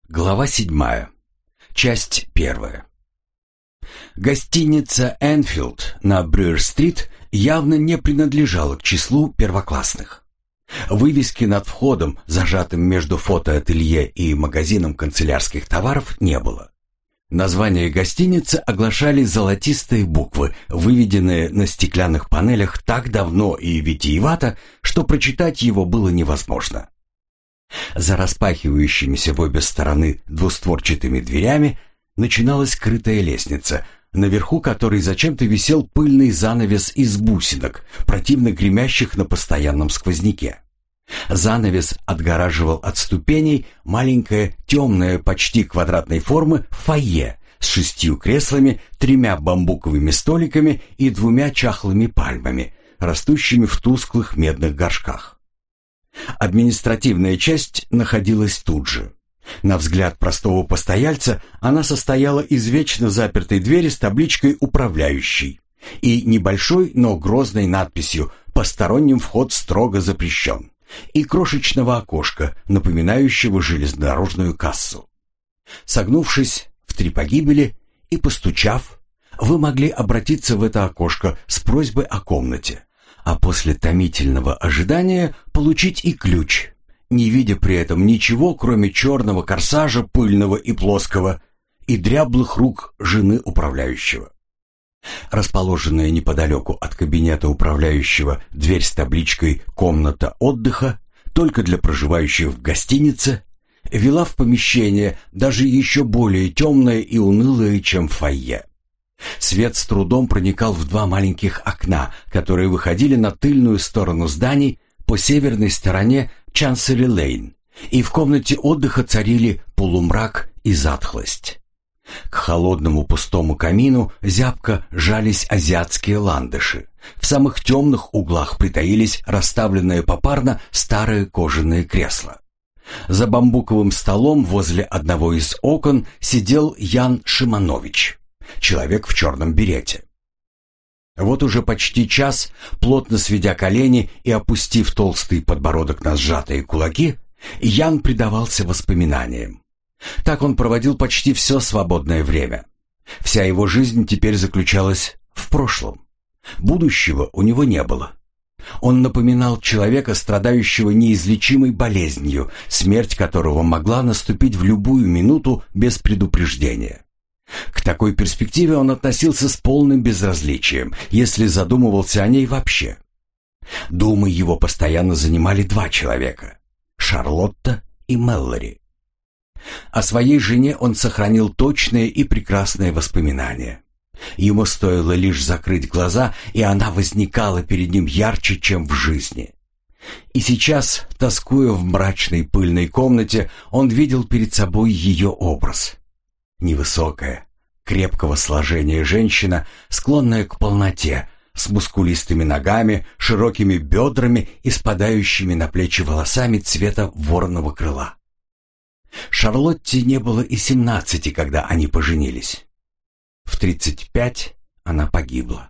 Глава 7. Часть 1. Гостиница «Энфилд» на Брюер-стрит явно не принадлежала к числу первоклассных. Вывески над входом, зажатым между фотоателье и магазином канцелярских товаров, не было. Название гостиницы оглашали золотистые буквы, выведенные на стеклянных панелях так давно и витиевато, что прочитать его было невозможно. За распахивающимися в обе стороны двустворчатыми дверями начиналась скрытая лестница, наверху которой зачем-то висел пыльный занавес из бусинок, противно гремящих на постоянном сквозняке. Занавес отгораживал от ступеней маленькое, темное, почти квадратной формы фойе с 6 креслами, 3 бамбуковыми столиками и 2 чахлыми пальмами, растущими в тусклых медных горшках. Административная часть находилась тут же. На взгляд простого постояльца она состояла из вечно запертой двери с табличкой «Управляющий» и небольшой, но грозной надписью «Посторонним вход строго запрещен» и крошечного окошка, напоминающего железнодорожную кассу. Согнувшись в 3 погибели и постучав, вы могли обратиться в это окошко с просьбой о комнате, а после томительного ожидания получить и ключ, не видя при этом ничего, кроме черного корсажа, пыльного и плоского, и дряблых рук жены управляющего. Расположенная неподалеку от кабинета управляющего дверь с табличкой «Комната отдыха» только для проживающих в гостинице вела в помещение, даже еще более темное и унылое, чем фойе. Свет с трудом проникал в 2 маленьких окна, которые выходили на тыльную сторону зданий по северной стороне Чансери-Лейн, и в комнате отдыха царили полумрак и затхлость. К холодному пустому камину зябко жались азиатские ландыши. В самых темных углах притаились расставленные попарно старые кожаные кресла. За бамбуковым столом возле одного из окон сидел Ян Шиманович, человек в черном берете. Вот уже почти час, плотно сведя колени и опустив толстый подбородок на сжатые кулаки, Ян предавался воспоминаниям. Так он проводил почти все свободное время. Вся его жизнь теперь заключалась в прошлом. Будущего у него не было. Он напоминал человека, страдающего неизлечимой болезнью, смерть которого могла наступить в любую минуту без предупреждения. К такой перспективе он относился с полным безразличием, если задумывался о ней вообще. Думы его постоянно занимали 2 человека — Шарлотта и Мэллори. О своей жене он сохранил точные и прекрасные воспоминания. Ему стоило лишь закрыть глаза, и она возникала перед ним ярче, чем в жизни. И сейчас, тоскуя в мрачной пыльной комнате, он видел перед собой ее образ. Невысокая, крепкого сложения женщина, склонная к полноте, с мускулистыми ногами, широкими бедрами и спадающими на плечи волосами цвета вороного крыла. Шарлотте не было и 17, когда они поженились. В 35 она погибла.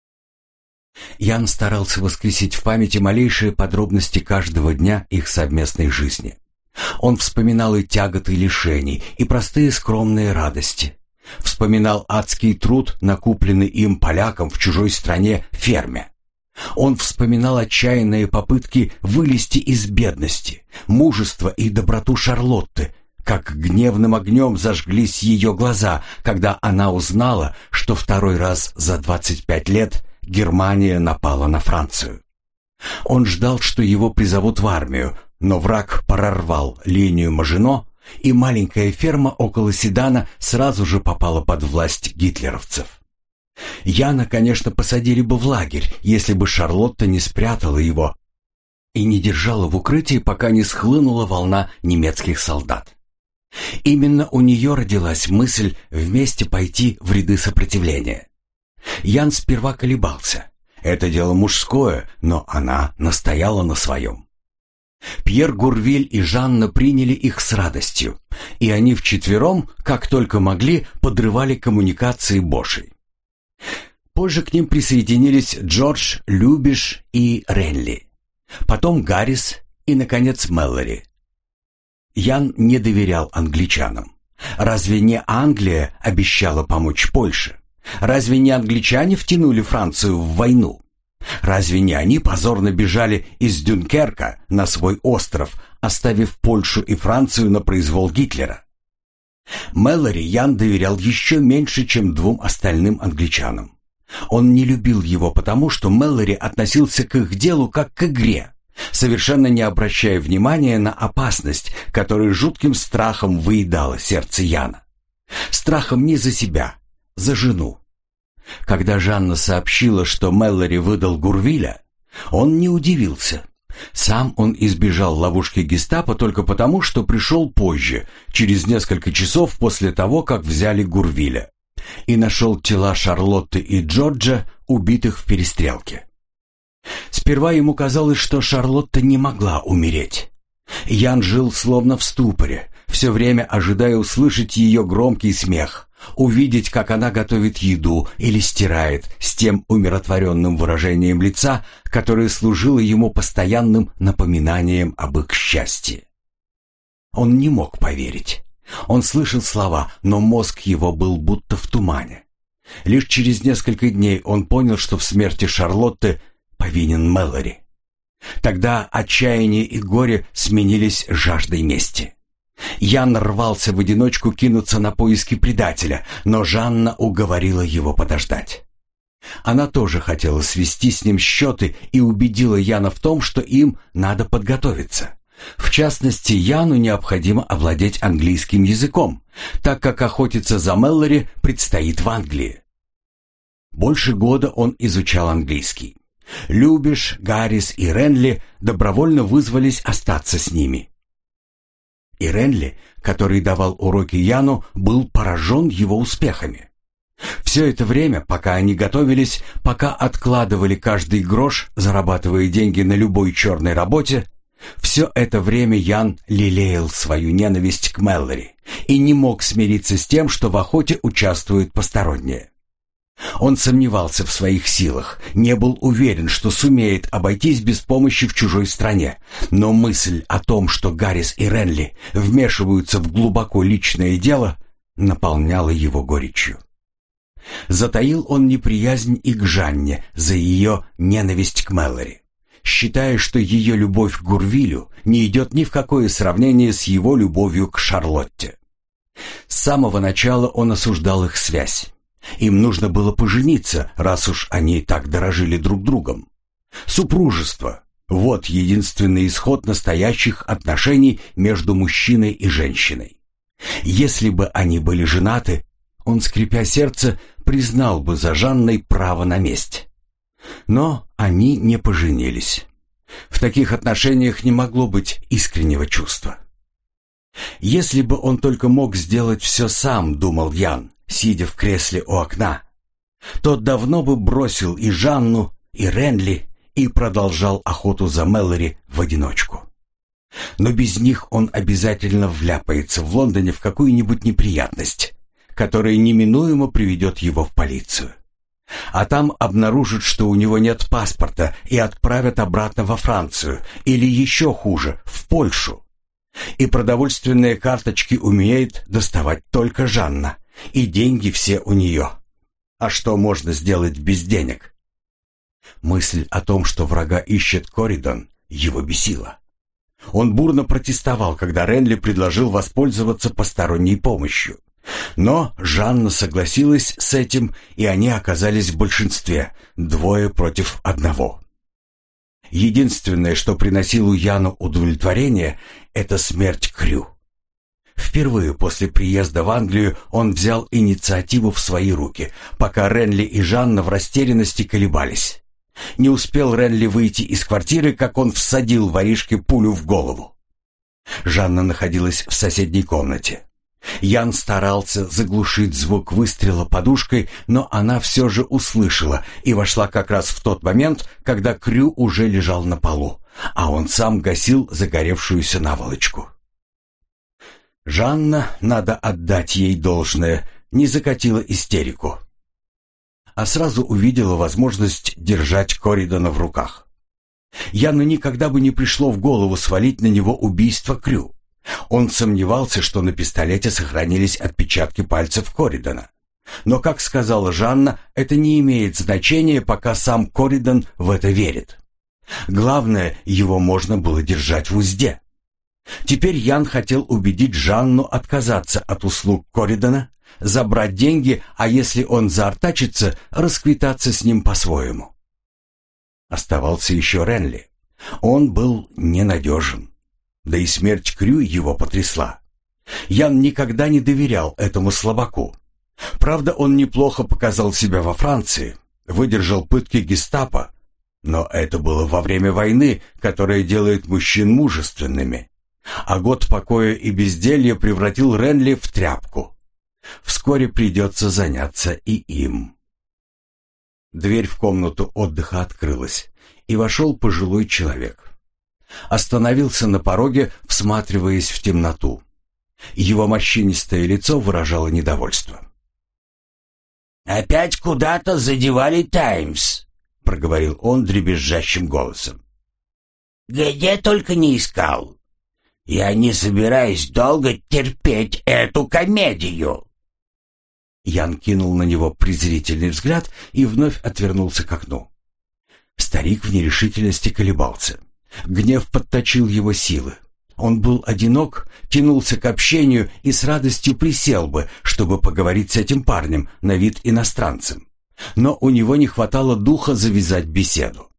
Ян старался воскресить в памяти малейшие подробности каждого дня их совместной жизни. Он вспоминал и тяготы лишений, и простые скромные радости. Вспоминал адский труд, накупленный им полякам в чужой стране ферме. Он вспоминал отчаянные попытки вылезти из бедности, мужество и доброту Шарлотты, как гневным огнем зажглись ее глаза, когда она узнала, что 2-й раз за 25 лет Германия напала на Францию. Он ждал, что его призовут в армию, но враг прорвал линию Мажино, и маленькая ферма около Седана сразу же попала под власть гитлеровцев. Яна, конечно, посадили бы в лагерь, если бы Шарлотта не спрятала его и не держала в укрытии, пока не схлынула волна немецких солдат. Именно у нее родилась мысль вместе пойти в ряды сопротивления. Ян сперва колебался. Это дело мужское, но она настояла на своем. Пьер Гурвиль и Жанна приняли их с радостью, и они вчетвером, как только могли, подрывали коммуникации Бошей. Позже к ним присоединились Джордж, Любиш и Ренли. Потом Гаррис и, наконец, Мэллори. Ян не доверял англичанам. Разве не Англия обещала помочь Польше? Разве не англичане втянули Францию в войну? Разве не они позорно бежали из Дюнкерка на свой остров, оставив Польшу и Францию на произвол Гитлера? Мэлори Ян доверял еще меньше, чем двум остальным англичанам. Он не любил его потому, что Мэлори относился к их делу как к игре, совершенно не обращая внимания на опасность, которая жутким страхом выедала сердце Яна. Страхом не за себя, за жену. Когда Жанна сообщила, что Мэлори выдал Гурвиля, он не удивился. Сам он избежал ловушки гестапо только потому, что пришел позже, через несколько часов после того, как взяли Гурвиля, и нашел тела Шарлотты и Джорджа, убитых в перестрелке. Сперва ему казалось, что Шарлотта не могла умереть. Ян жил словно в ступоре, все время ожидая услышать ее громкий смех, увидеть, как она готовит еду или стирает, с тем умиротворенным выражением лица, которое служило ему постоянным напоминанием об их счастье. Он не мог поверить. Он слышал слова, но мозг его был будто в тумане. Лишь через несколько дней он понял, что в смерти Шарлотты повинен Мэлори. Тогда отчаяние и горе сменились жаждой мести. Ян рвался в одиночку кинуться на поиски предателя, но Жанна уговорила его подождать. Она тоже хотела свести с ним счеты и убедила Яна в том, что им надо подготовиться. В частности, Яну необходимо овладеть английским языком, так как охотиться за Мэлори предстоит в Англии. Больше года он изучал английский. Любиш, Гаррис и Ренли добровольно вызвались остаться с ними. И Ренли, который давал уроки Яну, был поражен его успехами. Все это время, пока они готовились, пока откладывали каждый грош, зарабатывая деньги на любой черной работе, все это время Ян лелеял свою ненависть к Мэлори и не мог смириться с тем, что в охоте участвуют посторонние. Он сомневался в своих силах, не был уверен, что сумеет обойтись без помощи в чужой стране, но мысль о том, что Гаррис и Ренли вмешиваются в глубоко личное дело, наполняла его горечью. Затаил он неприязнь и к Жанне за ее ненависть к Мэлори, считая, что ее любовь к Гурвилю не идет ни в какое сравнение с его любовью к Шарлотте. С самого начала он осуждал их связь. Им нужно было пожениться, раз уж они так дорожили друг другом. Супружество – вот единственный исход настоящих отношений между мужчиной и женщиной. Если бы они были женаты, он, скрипя сердце, признал бы за Жанной право на месть. Но они не поженились. В таких отношениях не могло быть искреннего чувства. Если бы он только мог сделать все сам, думал Ян, сидя в кресле у окна, то давно бы бросил и Жанну, и Ренли, и продолжал охоту за Мэлори в одиночку. Но без них он обязательно вляпается в Лондоне в какую-нибудь неприятность, которая неминуемо приведет его в полицию. А там обнаружат, что у него нет паспорта, и отправят обратно во Францию, или еще хуже, в Польшу. И продовольственные карточки умеет доставать только Жанна, и деньги все у нее. А что можно сделать без денег? Мысль о том, что врага ищет Коридон, его бесила. Он бурно протестовал, когда Ренли предложил воспользоваться посторонней помощью. Но Жанна согласилась с этим, и они оказались в большинстве, 2 против 1. Единственное, что приносило Яну удовлетворение, это смерть Крю. Впервые после приезда в Англию он взял инициативу в свои руки, пока Ренли и Жанна в растерянности колебались. Не успел Ренли выйти из квартиры, как он всадил воришке пулю в голову. Жанна находилась в соседней комнате. Ян старался заглушить звук выстрела подушкой, но она все же услышала и вошла как раз в тот момент, когда Крю уже лежал на полу, а он сам гасил загоревшуюся наволочку. Жанна, надо отдать ей должное, не закатила истерику, а сразу увидела возможность держать Коридона в руках. Яну никогда бы не пришло в голову свалить на него убийство Крю. Он сомневался, что на пистолете сохранились отпечатки пальцев Корридона. Но, как сказала Жанна, это не имеет значения, пока сам Корридон в это верит. Главное, его можно было держать в узде. Теперь Ян хотел убедить Жанну отказаться от услуг Корридона, забрать деньги, а если он заортачится, расквитаться с ним по-своему. Оставался еще Ренли. Он был ненадежен. Да и смерть Крю его потрясла. Ян никогда не доверял этому слабаку. Правда, он неплохо показал себя во Франции, выдержал пытки гестапо, но это было во время войны, которая делает мужчин мужественными. А год покоя и безделья превратил Ренли в тряпку. Вскоре придется заняться и им. Дверь в комнату отдыха открылась, и вошел пожилой человек. Остановился на пороге, всматриваясь в темноту. Его морщинистое лицо выражало недовольство. «Опять куда-то задевали «Таймс», — проговорил он дребезжащим голосом. «Где только не искал. Я не собираюсь долго терпеть эту комедию». Ян кинул на него презрительный взгляд и вновь отвернулся к окну. Старик в нерешительности колебался. Гнев подточил его силы. Он был одинок, тянулся к общению и с радостью присел бы, чтобы поговорить с этим парнем, на вид иностранцем. Но у него не хватало духа завязать беседу.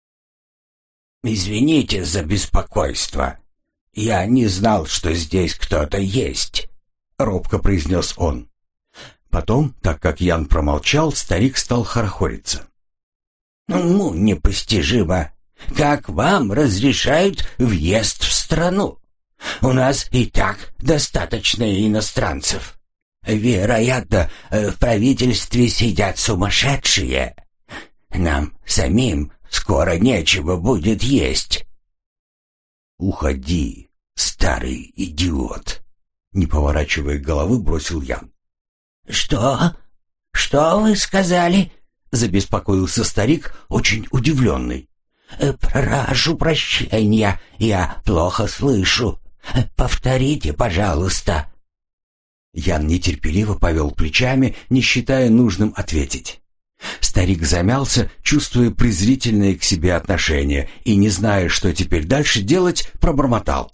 «Извините за беспокойство. Я не знал, что здесь кто-то есть», — робко произнес он. Потом, так как Ян промолчал, старик стал хорохориться. «Ну, непостижимо. Как вам разрешают въезд в страну? У нас и так достаточно иностранцев. Вероятно, в правительстве сидят сумасшедшие. Нам самим скоро нечего будет есть». «Уходи, старый идиот», — не поворачивая головы, бросил Ян. «Что? Что вы сказали?» — забеспокоился старик, очень удивленный. «Прошу прощения, я плохо слышу. Повторите, пожалуйста». Ян нетерпеливо повел плечами, не считая нужным ответить. Старик замялся, чувствуя презрительное к себе отношение, и, не зная, что теперь дальше делать, пробормотал.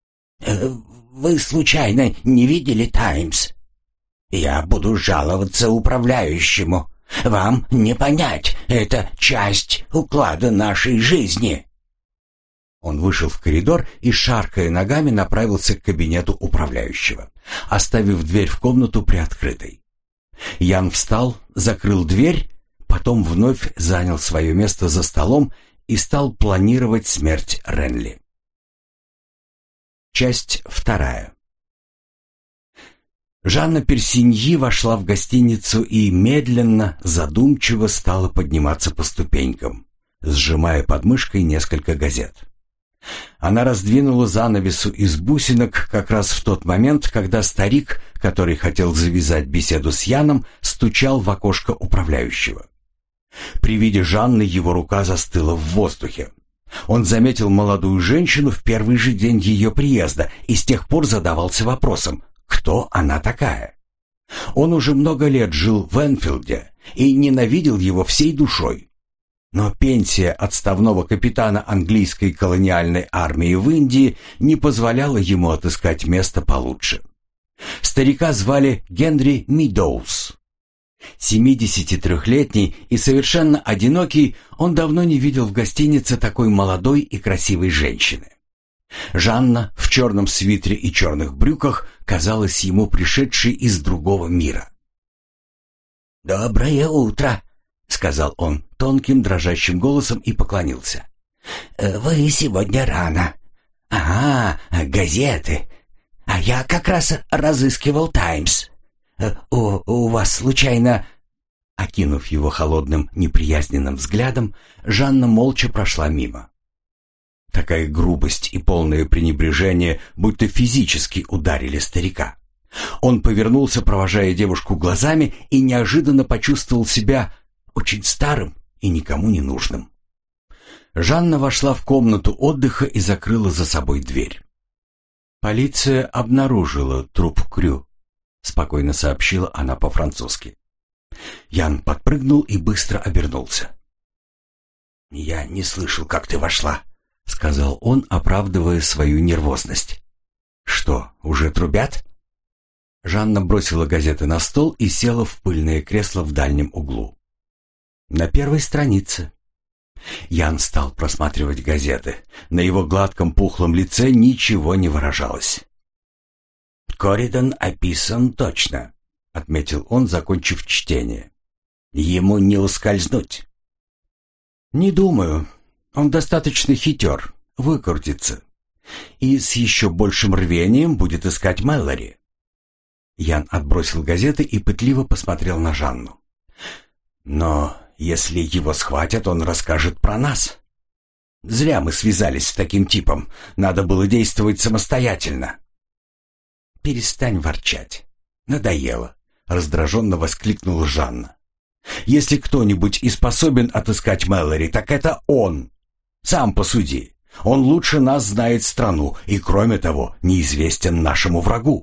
«Вы случайно не видели «Таймс»? Я буду жаловаться управляющему. Вам не понять, это часть уклада нашей жизни». Он вышел в коридор и, шаркая ногами, направился к кабинету управляющего, оставив дверь в комнату приоткрытой. Ян встал, закрыл дверь, потом вновь занял свое место за столом и стал планировать смерть Ренли. Часть 2. Жанна Персиньи вошла в гостиницу и медленно, задумчиво стала подниматься по ступенькам, сжимая под мышкой несколько газет. Она раздвинула занавесу из бусинок как раз в тот момент, когда старик, который хотел завязать беседу с Яном, стучал в окошко управляющего. При виде Жанны его рука застыла в воздухе. Он заметил молодую женщину в первый же день ее приезда и с тех пор задавался вопросом, кто она такая. Он уже много лет жил в Энфилде и ненавидел его всей душой. Но пенсия отставного капитана английской колониальной армии в Индии не позволяла ему отыскать место получше. Старика звали Генри Мидоуз. 73-летний и совершенно одинокий, он давно не видел в гостинице такой молодой и красивой женщины. Жанна в черном свитере и черных брюках казалась ему пришедшей из другого мира. «Доброе утро», — сказал он тонким дрожащим голосом и поклонился. «Вы сегодня рано. Ага, газеты. А я как раз разыскивал «Таймс». У вас случайно...» Окинув его холодным, неприязненным взглядом, Жанна молча прошла мимо. Такая грубость и полное пренебрежение будто физически ударили старика. Он повернулся, провожая девушку глазами, и неожиданно почувствовал себя очень старым и никому не нужным. Жанна вошла в комнату отдыха и закрыла за собой дверь. «Полиция обнаружила труп Крю», — спокойно сообщила она по-французски. Ян подпрыгнул и быстро обернулся. «Я не слышал, как ты вошла», — сказал он, оправдывая свою нервозность. «Что, уже трубят?» Жанна бросила газеты на стол и села в пыльное кресло в дальнем углу. На первой странице. Ян стал просматривать газеты. На его гладком пухлом лице ничего не выражалось. «Коридон описан точно», — отметил он, закончив чтение. «Ему не ускользнуть». «Не думаю. Он достаточно хитер, выкрутится. И с еще большим рвением будет искать Мэллори». Ян отбросил газеты и пытливо посмотрел на Жанну. «Но если его схватят, он расскажет про нас. Зря мы связались с таким типом. Надо было действовать самостоятельно». «Перестань ворчать. Надоело», — раздраженно воскликнула Жанна. «Если кто-нибудь и способен отыскать Мэллори, так это он. Сам посуди. Он лучше нас знает страну и, кроме того, неизвестен нашему врагу».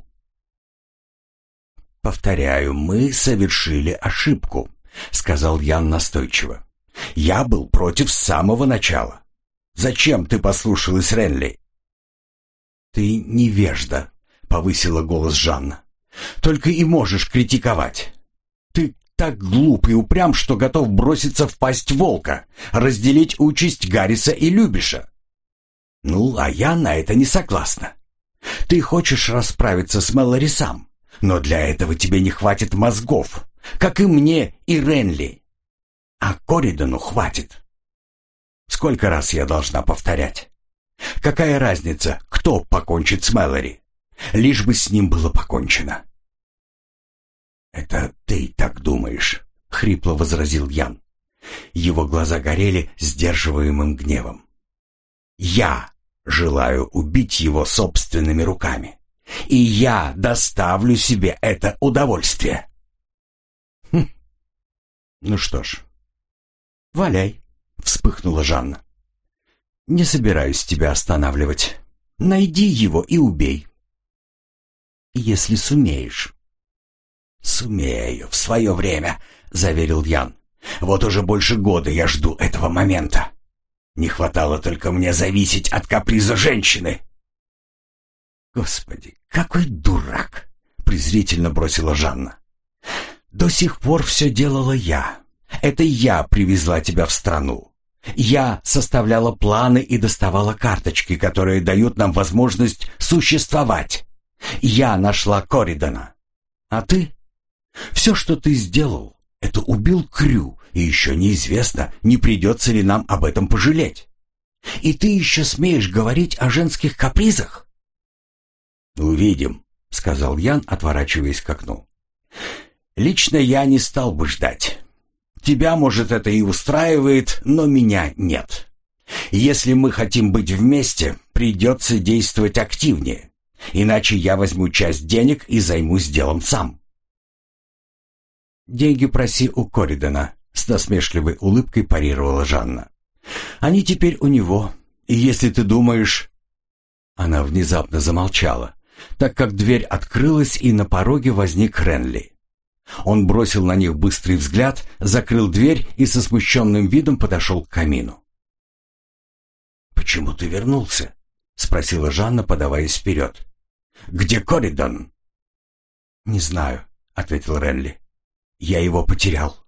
«Повторяю, мы совершили ошибку», — сказал Ян настойчиво. «Я был против с самого начала. Зачем ты послушалась Ренли?» «Ты невежда», — повысила голос Жанна. «Только и можешь критиковать. Ты так глуп и упрям, что готов броситься в пасть волка, разделить участь Гарриса и Любиша. Ну, а я на это не согласна. Ты хочешь расправиться с Мэллори сам, но для этого тебе не хватит мозгов, как и мне и Ренли. А Коридону хватит. Сколько раз я должна повторять? Какая разница, кто покончит с Мэллори? Лишь бы с ним было покончено». «Это ты так думаешь», — хрипло возразил Ян. Его глаза горели сдерживаемым гневом. «Я желаю убить его собственными руками, и я доставлю себе это удовольствие». «Ну что ж, валяй», — вспыхнула Жанна. «Не собираюсь тебя останавливать. Найди его и убей. Если сумеешь». «Сумею, в свое время», — заверил Ян. «Вот уже больше года я жду этого момента. Не хватало только мне зависеть от каприза женщины». «Господи, какой дурак!» — презрительно бросила Жанна. «До сих пор все делала я. Это я привезла тебя в страну. Я составляла планы и доставала карточки, которые дают нам возможность существовать. Я нашла Коридона. А ты? Все, что ты сделал, это убил Крю, и еще неизвестно, не придется ли нам об этом пожалеть. И ты еще смеешь говорить о женских капризах?» «Увидим», — сказал Ян, отворачиваясь к окну. «Лично я не стал бы ждать. Тебя, может, это и устраивает, но меня нет. Если мы хотим быть вместе, придется действовать активнее, иначе я возьму часть денег и займусь делом сам». «Деньги проси у Коридона», — с насмешливой улыбкой парировала Жанна. «Они теперь у него, и если ты думаешь...» Она внезапно замолчала, так как дверь открылась, и на пороге возник Ренли. Он бросил на них быстрый взгляд, закрыл дверь и со смущенным видом подошел к камину. «Почему ты вернулся?» — спросила Жанна, подаваясь вперед. «Где Коридон?» «Не знаю», — ответил Ренли. «Я его потерял».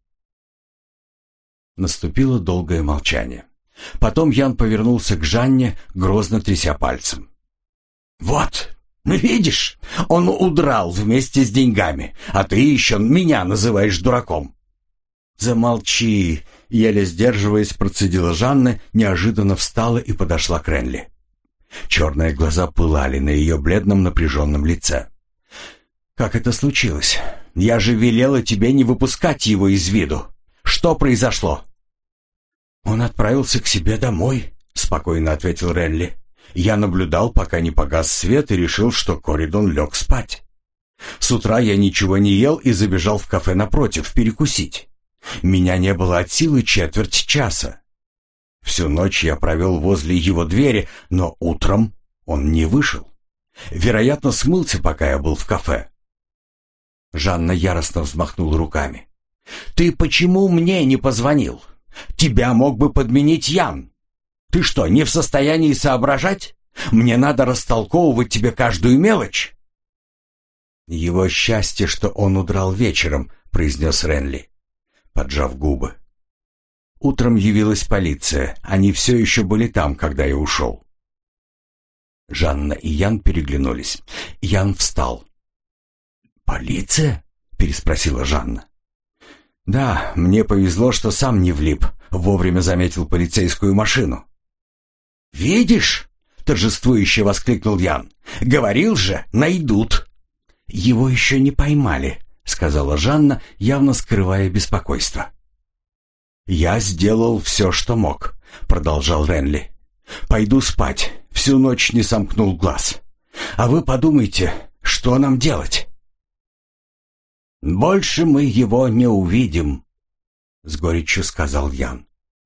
Наступило долгое молчание. Потом Ян повернулся к Жанне, грозно тряся пальцем. «Вот, видишь, он удрал вместе с деньгами, а ты еще меня называешь дураком». «Замолчи», — еле сдерживаясь, процедила Жанна, неожиданно встала и подошла к Ренли. Черные глаза пылали на ее бледном напряженном лице. «Как это случилось? Я же велела тебе не выпускать его из виду. Что произошло?» «Он отправился к себе домой», — спокойно ответил Ренли. «Я наблюдал, пока не погас свет, и решил, что Коридон лег спать. С утра я ничего не ел и забежал в кафе напротив перекусить. Меня не было от силы четверть часа. Всю ночь я провел возле его двери, но утром он не вышел. Вероятно, смылся, пока я был в кафе». Жанна яростно взмахнула руками. «Ты почему мне не позвонил? Тебя мог бы подменить Ян. Ты что, не в состоянии соображать? Мне надо растолковывать тебе каждую мелочь». «Его счастье, что он удрал вечером», — произнес Ренли, поджав губы. «Утром явилась полиция. Они все еще были там, когда я ушел». Жанна и Ян переглянулись. Ян встал. «Полиция?» — переспросила Жанна. «Да, мне повезло, что сам не влип», — вовремя заметил полицейскую машину. «Видишь?» — торжествующе воскликнул Ян. «Говорил же, найдут». «Его еще не поймали», — сказала Жанна, явно скрывая беспокойство. «Я сделал все, что мог», — продолжал Ренли. «Пойду спать. Всю ночь не сомкнул глаз. А вы подумайте, что нам делать?» «Больше мы его не увидим», — с горечью сказал Ян.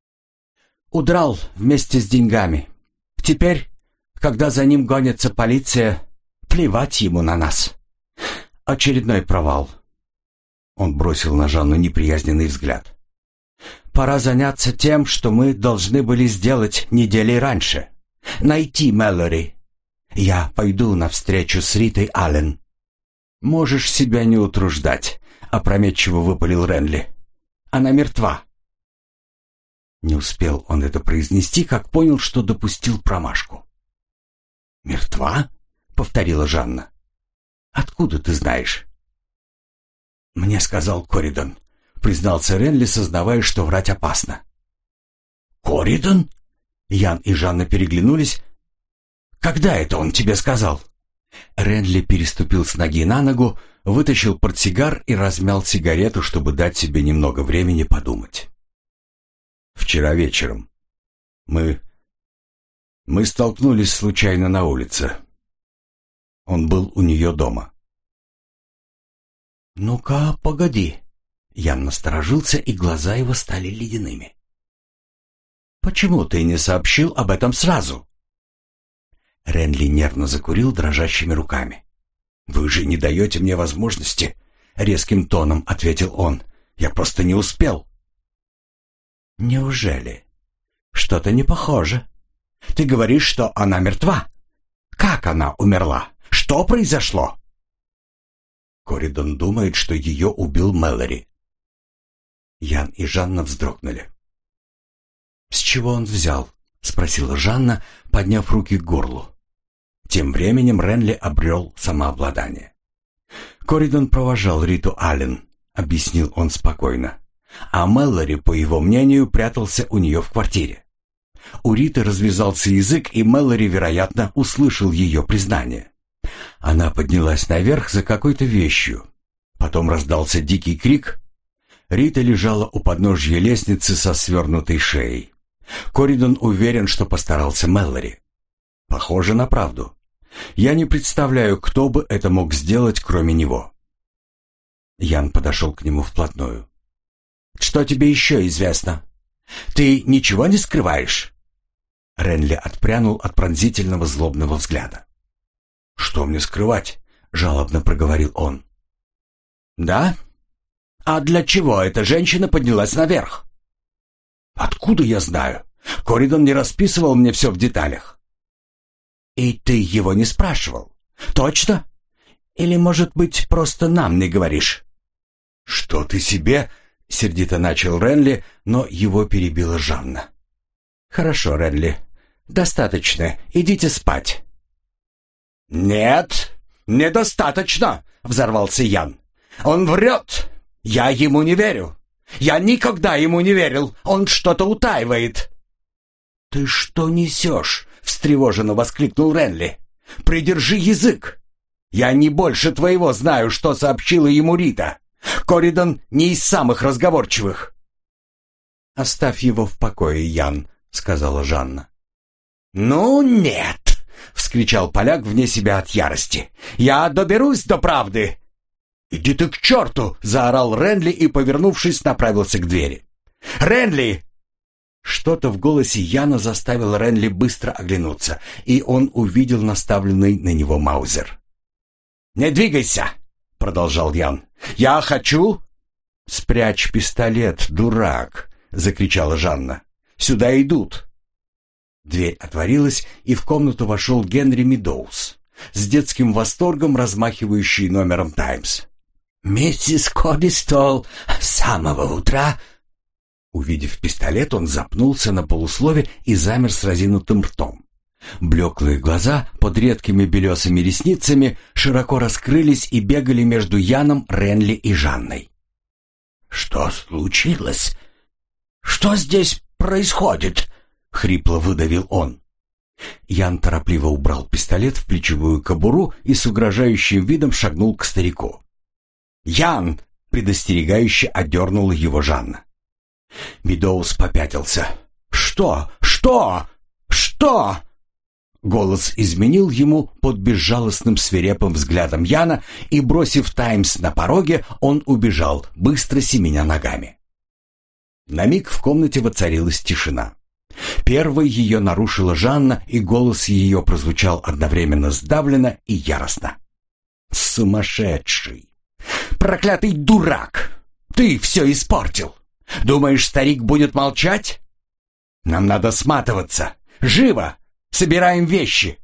«Удрал вместе с деньгами. Теперь, когда за ним гонится полиция, плевать ему на нас. Очередной провал». Он бросил на Жанну неприязненный взгляд. «Пора заняться тем, что мы должны были сделать недели раньше. Найти Мэлори. Я пойду на встречу с Ритой Аллен». «Можешь себя не утруждать», — опрометчиво выпалил Ренли. «Она мертва». Не успел он это произнести, как понял, что допустил промашку. «Мертва?» — повторила Жанна. «Откуда ты знаешь?» «Мне сказал Коридон», — признался Ренли, сознавая, что врать опасно. «Коридон?» — Ян и Жанна переглянулись. «Когда это он тебе сказал?» Ренли переступил с ноги на ногу, вытащил портсигар и размял сигарету, чтобы дать себе немного времени подумать. «Вчера вечером. Мы столкнулись случайно на улице. Он был у нее дома». «Ну-ка, погоди». Ян насторожился, и глаза его стали ледяными. «Почему ты не сообщил об этом сразу?» Ренли нервно закурил дрожащими руками. «Вы же не даете мне возможности», — резким тоном ответил он. «Я просто не успел». «Неужели? Что-то не похоже. Ты говоришь, что она мертва. Как она умерла? Что произошло?» Коридон думает, что ее убил Мэлори. Ян и Жанна вздрогнули. «С чего он взял?» — спросила Жанна, подняв руки к горлу. Тем временем Ренли обрел самообладание. «Коридон провожал Риту Аллен», — объяснил он спокойно. «А Мэлори, по его мнению, прятался у нее в квартире. У Риты развязался язык, и Мэлори, вероятно, услышал ее признание. Она поднялась наверх за какой-то вещью. Потом раздался дикий крик. Рита лежала у подножья лестницы со свернутой шеей. Коридон уверен, что постарался Мэлори. Похоже на правду. Я не представляю, кто бы это мог сделать, кроме него». Ян подошел к нему вплотную. «Что тебе еще известно? Ты ничего не скрываешь?» Ренли отпрянул от пронзительного злобного взгляда. «Что мне скрывать?» — жалобно проговорил он. «Да? А для чего эта женщина поднялась наверх?» «Откуда я знаю? Коридон не расписывал мне все в деталях». «И ты его не спрашивал? Точно? Или, может быть, просто нам не говоришь?» «Что ты себе?» — сердито начал Ренли, но его перебила Жанна. «Хорошо, Ренли, достаточно. Идите спать». «Нет, недостаточно!» — взорвался Ян. «Он врет! Я ему не верю! Я никогда ему не верил! Он что-то утаивает!» «Ты что несешь?» — встревоженно воскликнул Ренли. «Придержи язык! Я не больше твоего знаю, что сообщила ему Рита. Коридон не из самых разговорчивых». «Оставь его в покое, Ян», — сказала Жанна. «Ну нет!» — вскричал поляк вне себя от ярости. «Я доберусь до правды!» «Иди ты к черту!» — заорал Ренли и, повернувшись, направился к двери. «Ренли!» Что-то в голосе Яна заставило Ренли быстро оглянуться, и он увидел наставленный на него маузер. «Не двигайся!» — продолжал Ян. «Я хочу...» «Спрячь пистолет, дурак!» — закричала Жанна. «Сюда идут!» Дверь отворилась, и в комнату вошел Генри Медоуз, с детским восторгом размахивающий номером «Таймс». «Миссис Кодистол с самого утра...» Увидев пистолет, он запнулся на полуслове и замер с разинутым ртом. Блеклые глаза под редкими белесыми ресницами широко раскрылись и бегали между Яном, Ренли и Жанной. «Что случилось? Что здесь происходит?» — хрипло выдавил он. Ян торопливо убрал пистолет в плечевую кобуру и с угрожающим видом шагнул к старику. «Ян!» — предостерегающе одернула его Жанна. Медоуз попятился. «Что? Что? Что?» Голос изменил ему под безжалостным свирепым взглядом Яна, и, бросив «Таймс» на пороге, он убежал, быстро семеня ногами. На миг в комнате воцарилась тишина. Первой ее нарушила Жанна, и голос ее прозвучал одновременно сдавленно и яростно. «Сумасшедший! Проклятый дурак! Ты все испортил! Думаешь, старик будет молчать? Нам надо сматываться! Живо! Собираем вещи!»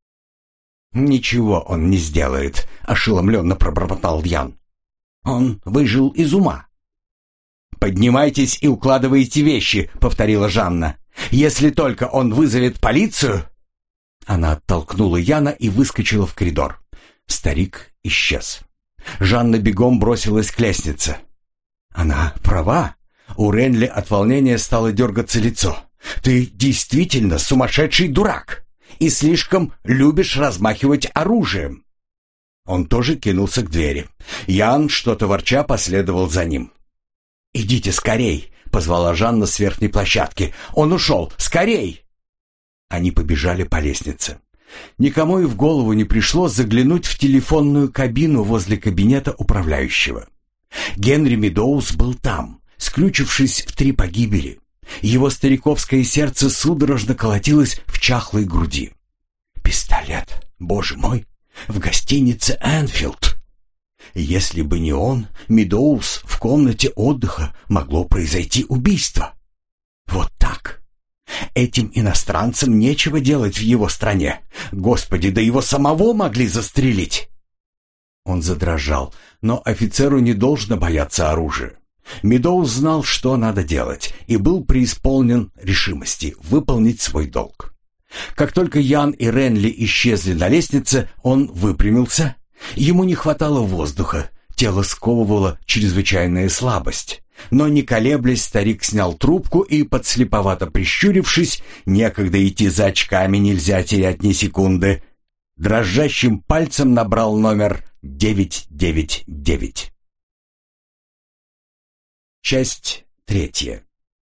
«Ничего он не сделает», — ошеломленно пробормотал Ян. «Он выжил из ума». «Поднимайтесь и укладывайте вещи», — повторила Жанна. «Если только он вызовет полицию...» Она оттолкнула Яна и выскочила в коридор. Старик исчез. Жанна бегом бросилась к лестнице. Она права. У Ренли от волнения стало дергаться лицо. «Ты действительно сумасшедший дурак и слишком любишь размахивать оружием». Он тоже кинулся к двери. Ян, что-то ворча, последовал за ним. «Идите скорей!» — позвала Жанна с верхней площадки. «Он ушел! Скорей!» Они побежали по лестнице. Никому и в голову не пришло заглянуть в телефонную кабину возле кабинета управляющего. Генри Медоуз был там, скрючившись в 3 погибели. Его стариковское сердце судорожно колотилось в чахлой груди. «Пистолет, боже мой, в гостинице «Энфилд». Если бы не он, Медоуз, в комнате отдыха могло произойти убийство. Вот так. Этим иностранцам нечего делать в его стране. Господи, да его самого могли застрелить. Он задрожал, но офицеру не должно бояться оружия. Медоуз знал, что надо делать, и был преисполнен решимости выполнить свой долг. Как только Ян и Ренли исчезли на лестнице, он выпрямился. Ему не хватало воздуха, тело сковывало чрезвычайная слабость. Но не колеблясь, старик снял трубку и, подслеповато прищурившись, некогда идти за очками, нельзя терять ни секунды, дрожащим пальцем набрал номер 999. Часть 3.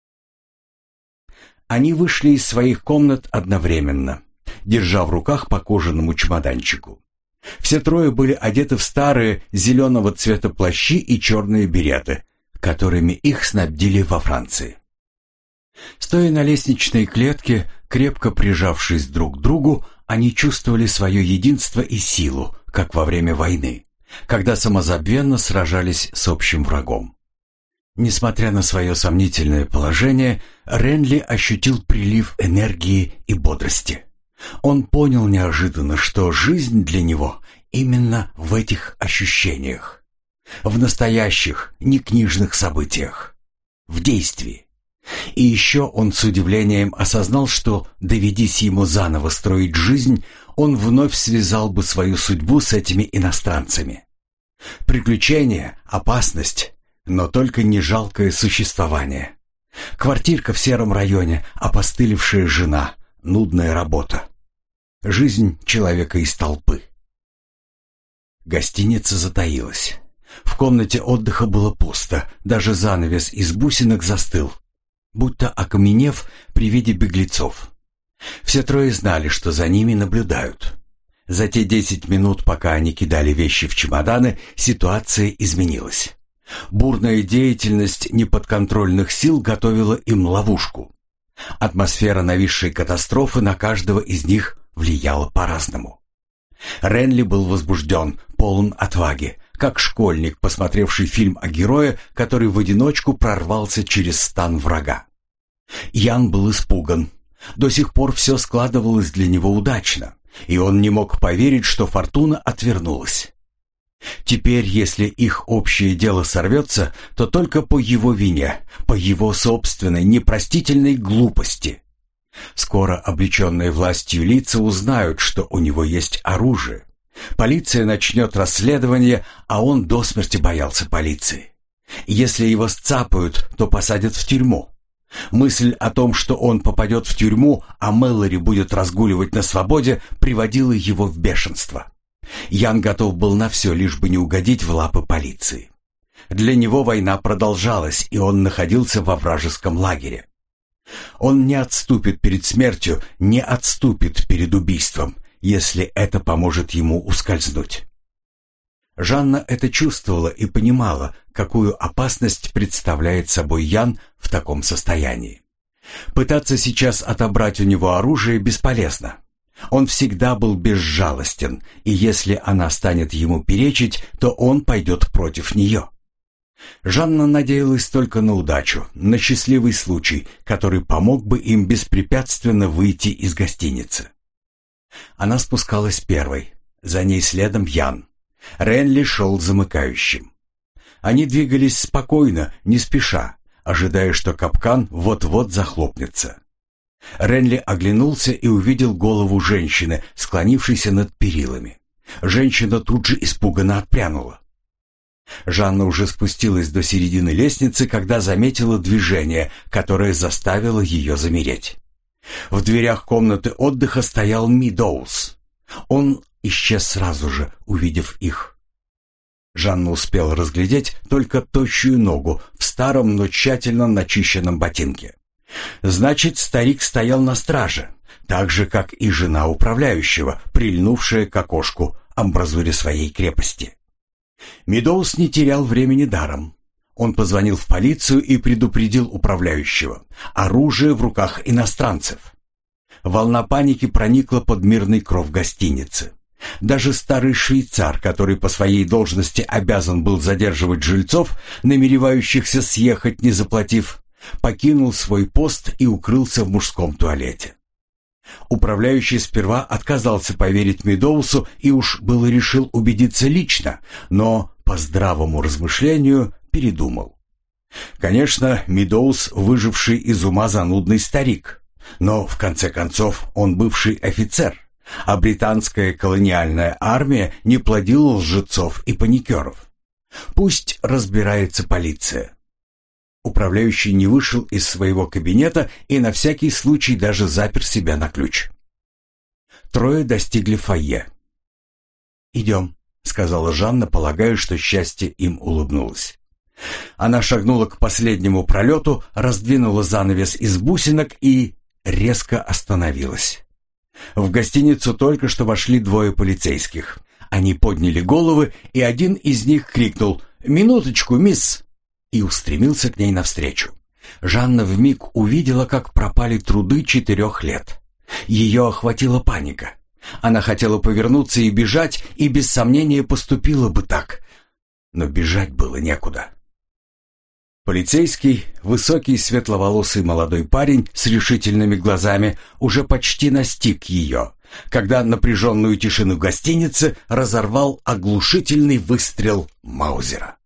Они вышли из своих комнат одновременно, держа в руках по кожаному чемоданчику. Все трое были одеты в старые зеленого цвета плащи и черные береты, которыми их снабдили во Франции. Стоя на лестничной клетке, крепко прижавшись друг к другу, они чувствовали свое единство и силу, как во время войны, когда самозабвенно сражались с общим врагом. Несмотря на свое сомнительное положение, Ренли ощутил прилив энергии и бодрости. Он понял неожиданно, что жизнь для него именно в этих ощущениях, в настоящих, не книжных событиях, в действии. И еще он с удивлением осознал, что, доведись ему заново строить жизнь, он вновь связал бы свою судьбу с этими иностранцами. Приключения, опасность, но только не жалкое существование. Квартирка в сером районе, опостылевшая жена, нудная работа. Жизнь человека из толпы. Гостиница затаилась. В комнате отдыха было пусто, даже занавес из бусинок застыл, будто окаменев при виде беглецов. Все трое знали, что за ними наблюдают. За те 10 минут, пока они кидали вещи в чемоданы, ситуация изменилась. Бурная деятельность неподконтрольных сил готовила им ловушку. Атмосфера нависшей катастрофы на каждого из них влияла по-разному. Ренли был возбужден, полон отваги, как школьник, посмотревший фильм о герое, который в одиночку прорвался через стан врага. Ян был испуган. До сих пор все складывалось для него удачно, и он не мог поверить, что фортуна отвернулась. Теперь, если их общее дело сорвется, то только по его вине, по его собственной непростительной глупости. Скоро облеченные властью лица узнают, что у него есть оружие. Полиция начнет расследование, а он до смерти боялся полиции. Если его сцапают, то посадят в тюрьму. Мысль о том, что он попадет в тюрьму, а Мэлори будет разгуливать на свободе, приводила его в бешенство. Ян готов был на все, лишь бы не угодить в лапы полиции. Для него война продолжалась, и он находился во вражеском лагере. Он не отступит перед смертью, не отступит перед убийством, если это поможет ему ускользнуть. Жанна это чувствовала и понимала, какую опасность представляет собой Ян в таком состоянии. Пытаться сейчас отобрать у него оружие бесполезно. Он всегда был безжалостен, и если она станет ему перечить, то он пойдет против нее. Жанна надеялась только на удачу, на счастливый случай, который помог бы им беспрепятственно выйти из гостиницы. Она спускалась первой, за ней следом Ян. Ренли шел замыкающим. Они двигались спокойно, не спеша, ожидая, что капкан вот-вот захлопнется. Ренли оглянулся и увидел голову женщины, склонившейся над перилами. Женщина тут же испуганно отпрянула. Жанна уже спустилась до середины лестницы, когда заметила движение, которое заставило ее замереть. В дверях комнаты отдыха стоял Медоуз. Он исчез сразу же, увидев их. Жанна успела разглядеть только тощую ногу в старом, но тщательно начищенном ботинке. Значит, старик стоял на страже, так же, как и жена управляющего, прильнувшая к окошку, амбразуре своей крепости. Медоуз не терял времени даром. Он позвонил в полицию и предупредил управляющего. Оружие в руках иностранцев. Волна паники проникла под мирный кров гостиницы. Даже старый швейцар, который по своей должности обязан был задерживать жильцов, намеревающихся съехать, не заплатив, покинул свой пост и укрылся в мужском туалете. Управляющий сперва отказался поверить Медоусу и уж было решил убедиться лично, но по здравому размышлению передумал. Конечно, Медоус выживший из ума занудный старик, но в конце концов он бывший офицер, а британская колониальная армия не плодила лжецов и паникеров. Пусть разбирается полиция. Управляющий не вышел из своего кабинета и на всякий случай даже запер себя на ключ. Трое достигли фойе. «Идем», — сказала Жанна, полагая, что счастье им улыбнулось. Она шагнула к последнему пролету, раздвинула занавес из бусинок и резко остановилась. В гостиницу только что вошли двое полицейских. Они подняли головы, и один из них крикнул «Минуточку, мисс!» и устремился к ней навстречу. Жанна вмиг увидела, как пропали труды 4 лет. Ее охватила паника. Она хотела повернуться и бежать, и без сомнения поступила бы так. Но бежать было некуда. Полицейский, высокий светловолосый молодой парень с решительными глазами уже почти настиг ее, когда напряженную тишину гостиницы разорвал оглушительный выстрел Маузера.